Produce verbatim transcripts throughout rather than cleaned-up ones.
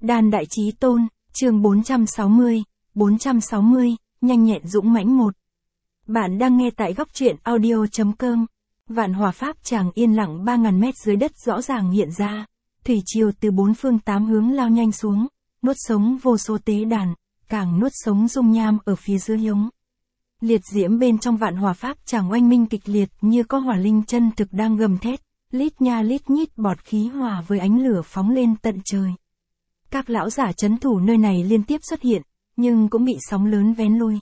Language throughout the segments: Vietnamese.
Đan Đại Chí Tôn, chương bốn trăm sáu mươi, bốn trăm sáu mươi, nhanh nhẹn dũng mãnh một. Bạn đang nghe tại góc truyện audio chấm com. Vạn Hỏa Pháp Tràng yên lặng ba nghìn mét dưới đất rõ ràng hiện ra, thủy triều từ bốn phương tám hướng lao nhanh xuống, nuốt sống vô số tế đàn, càng nuốt sống dung nham ở phía dưới hống. Liệt diễm bên trong Vạn Hỏa Pháp Tràng oanh minh kịch liệt như có hỏa linh chân thực đang gầm thét, lít nha lít nhít bọt khí hòa với ánh lửa phóng lên tận trời. Các lão giả trấn thủ nơi này liên tiếp xuất hiện, nhưng cũng bị sóng lớn vén lui.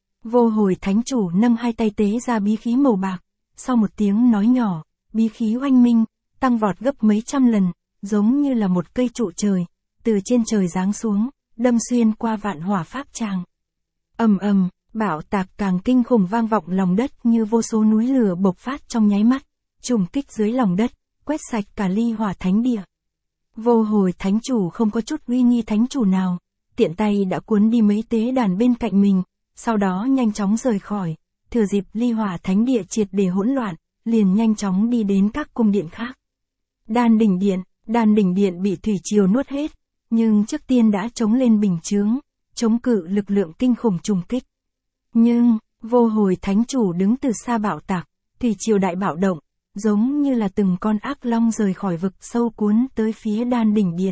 Vô Hồi Thánh Chủ nâng hai tay tế ra bí khí màu bạc, sau một tiếng nói nhỏ, bí khí oanh minh, tăng vọt gấp mấy trăm lần, giống như là một cây trụ trời, từ trên trời giáng xuống, đâm xuyên qua Vạn Hỏa Pháp Tràng. Ầm ầm, bạo tạc càng kinh khủng vang vọng lòng đất như vô số núi lửa bộc phát trong nháy mắt, trùng kích dưới lòng đất, quét sạch cả Ly Hỏa Thánh Địa. Vô Hồi Thánh Chủ không có chút uy nghi thánh chủ nào, tiện tay đã cuốn đi mấy tế đàn bên cạnh mình, sau đó nhanh chóng rời khỏi, thừa dịp Ly Hỏa Thánh Địa triệt để hỗn loạn, liền nhanh chóng đi đến các cung điện khác. Đan Đỉnh Điện, Đan Đỉnh Điện bị thủy triều nuốt hết, nhưng trước tiên đã chống lên bình chướng, chống cự lực lượng kinh khủng trùng kích. Nhưng, Vô Hồi Thánh Chủ đứng từ xa bạo tạc, thủy triều đại bạo động, giống như là từng con ác long rời khỏi vực sâu cuốn tới phía Đan Đỉnh Điện.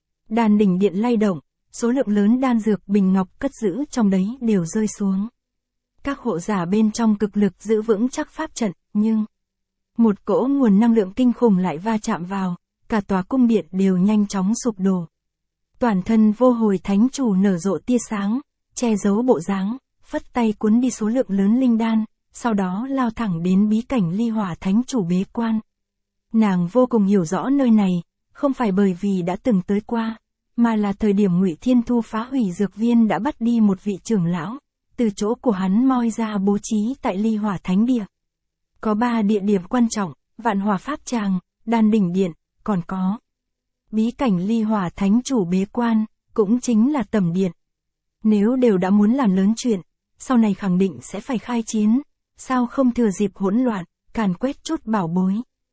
Đan Đỉnh Điện lay động, số lượng lớn đan dược bình ngọc cất giữ trong đấy đều rơi xuống. Các hộ giả bên trong cực lực giữ vững chắc pháp trận, nhưng một cỗ nguồn năng lượng kinh khủng lại va chạm vào, cả tòa cung điện đều nhanh chóng sụp đổ. Toàn thân Vô Hồi Thánh Chủ nở rộ tia sáng, che giấu bộ dáng, phất tay cuốn đi số lượng lớn linh đan, sau đó lao thẳng đến bí cảnh Ly Hỏa Thánh Chủ bế quan. Nàng vô cùng hiểu rõ nơi này, không phải bởi vì đã từng tới qua, mà là thời điểm Ngụy Thiên Thu phá hủy dược viên đã bắt đi một vị trưởng lão, từ chỗ của hắn moi ra bố trí tại Ly Hỏa Thánh Địa. Có ba địa điểm quan trọng, Vạn Hỏa Pháp Tràng, Đan Đỉnh Điện, còn có bí cảnh Ly Hỏa Thánh Chủ bế quan, cũng chính là Tẩm Điện. Nếu đều đã muốn làm lớn chuyện, sau này khẳng định sẽ phải khai chiến, sao không thừa dịp hỗn loạn, càn quét chút bảo bối.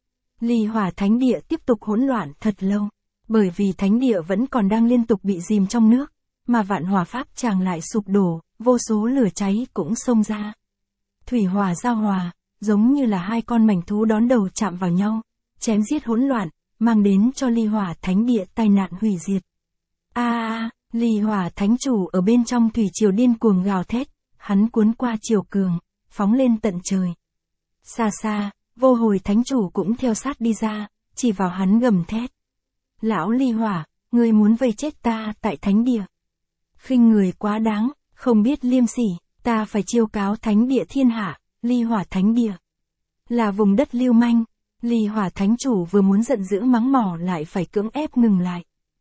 Ly Hỏa Thánh Địa tiếp tục hỗn loạn thật lâu, bởi vì Thánh Địa vẫn còn đang liên tục bị dìm trong nước, mà Vạn Hỏa Pháp Tràng lại sụp đổ, vô số lửa cháy cũng xông ra. Thủy hỏa giao hòa, giống như là hai con mảnh thú đón đầu chạm vào nhau, chém giết hỗn loạn, mang đến cho Ly Hỏa Thánh Địa tai nạn hủy diệt. A a, Ly Hỏa Thánh Chủ ở bên trong thủy triều điên cuồng gào thét, hắn cuốn qua triều cường, phóng lên tận trời. Xa xa, Vô Hồi Thánh Chủ cũng theo sát đi ra, chỉ vào hắn gầm thét. Lão Ly Hỏa, ngươi muốn vây chết ta tại Thánh Địa. Khinh người quá đáng, không biết liêm sỉ, ta phải chiêu cáo Thánh Địa thiên hạ, Ly Hỏa Thánh Địa là vùng đất lưu manh. Ly Hỏa Thánh Chủ vừa muốn giận dữ mắng mỏ lại phải cưỡng ép ngừng lại.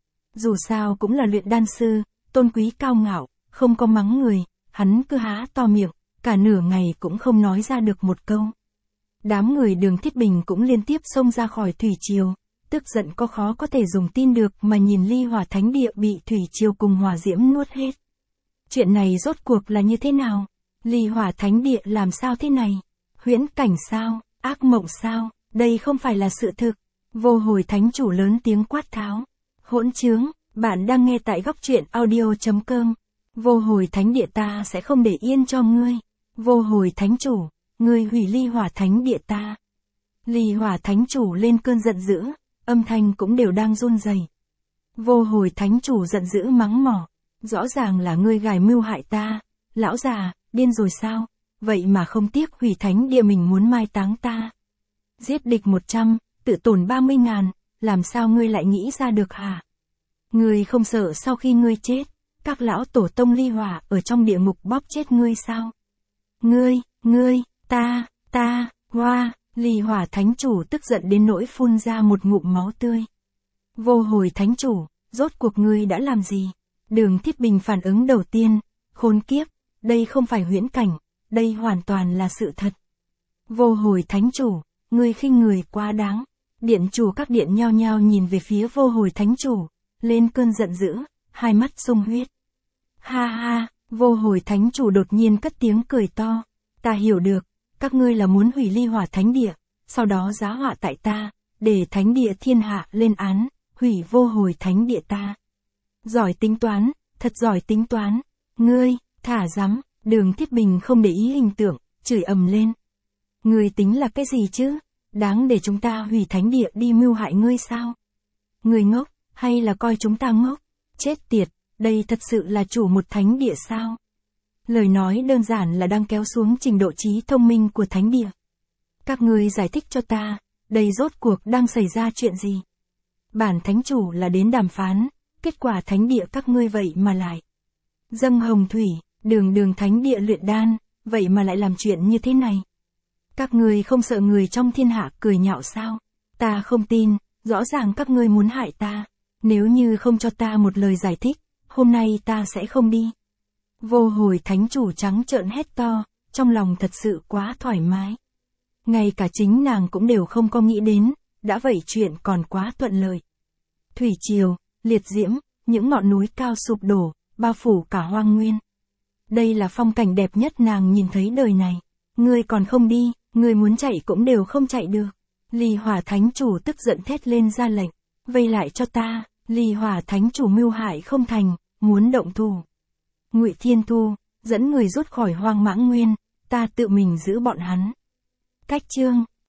Dù sao cũng là luyện đan sư, tôn quý cao ngạo, không có mắng người, hắn cứ há to miệng, cả nửa ngày cũng không nói ra được một câu. Đám người Đường Thiết Bình cũng liên tiếp xông ra khỏi thủy triều, tức giận có khó có thể dùng tin được mà nhìn Ly Hỏa Thánh Địa bị thủy triều cùng hỏa diễm nuốt hết. Chuyện này rốt cuộc là như thế nào? Ly Hỏa Thánh Địa làm sao thế này? Huyễn cảnh sao? Ác mộng sao? Đây không phải là sự thực. Vô Hồi Thánh Chủ lớn tiếng quát tháo. Hỗn trướng, bạn đang nghe tại góc truyện audio chấm com. Vô Hồi Thánh Địa ta sẽ không để yên cho ngươi. Vô Hồi Thánh Chủ, ngươi hủy Ly Hỏa Thánh Địa ta. Ly Hỏa Thánh Chủ lên cơn giận dữ, âm thanh cũng đều đang run rẩy. Vô Hồi Thánh Chủ giận dữ mắng mỏ, rõ ràng là ngươi gài mưu hại ta, lão già, điên rồi sao, vậy mà không tiếc hủy Thánh Địa mình muốn mai táng ta. Giết địch một trăm, tự tổn ba mươi ngàn, làm sao ngươi lại nghĩ ra được hả? Ngươi không sợ sau khi ngươi chết, các lão tổ tông Ly Hỏa ở trong địa ngục bóp chết ngươi sao? Ngươi, ngươi, ta, ta, hoa, Ly Hỏa Thánh Chủ tức giận đến nỗi phun ra một ngụm máu tươi. Vô Hồi Thánh Chủ, rốt cuộc ngươi đã làm gì? Đường Thiết Bình phản ứng đầu tiên, khốn kiếp, đây không phải huyễn cảnh, đây hoàn toàn là sự thật. Vô Hồi Thánh Chủ, ngươi khinh người quá đáng. Điện chủ các điện nhao nhao nhìn về phía Vô Hồi Thánh Chủ, lên cơn giận dữ, hai mắt sung huyết. Ha ha, Vô Hồi Thánh Chủ đột nhiên cất tiếng cười to. Ta hiểu được, các ngươi là muốn hủy Ly Hỏa Thánh Địa, sau đó giá họa tại ta, để Thánh Địa thiên hạ lên án, hủy Vô Hồi Thánh Địa ta. Giỏi tính toán, thật giỏi tính toán. Ngươi, thả rắm, Đường Thiết Bình không để ý hình tượng, chửi ầm lên. Ngươi tính là cái gì chứ? Đáng để chúng ta hủy thánh địa đi mưu hại ngươi sao? Ngươi ngốc, hay là coi chúng ta ngốc? Chết tiệt, đây thật sự là chủ một thánh địa sao? Lời nói đơn giản là đang kéo xuống trình độ trí thông minh của thánh địa. Các ngươi giải thích cho ta, đây rốt cuộc đang xảy ra chuyện gì? Bản thánh chủ là đến đàm phán, kết quả thánh địa các ngươi vậy mà lại dâng hồng thủy, đường đường thánh địa luyện đan, vậy mà lại làm chuyện như thế này. Các ngươi không sợ người trong thiên hạ cười nhạo sao? Ta không tin, rõ ràng các ngươi muốn hại ta. Nếu như không cho ta một lời giải thích, hôm nay ta sẽ không đi. Vô Hồi thánh chủ trắng trợn hét to, trong lòng thật sự quá thoải mái. Ngay cả chính nàng cũng đều không có nghĩ đến, đã vậy chuyện còn quá thuận lợi. Thủy triều, liệt diễm, những ngọn núi cao sụp đổ, bao phủ cả hoang nguyên. Đây là phong cảnh đẹp nhất nàng nhìn thấy đời này. Ngươi còn không đi, ngươi muốn chạy cũng đều không chạy được. Ly Hỏa thánh chủ tức giận thét lên ra lệnh, vây lại cho ta. Ly Hỏa thánh chủ mưu hại không thành, muốn động thủ. Ngụy Thiên Thu, dẫn người rút khỏi Hoang Mãng Nguyên, ta tự mình giữ bọn hắn. Cách chương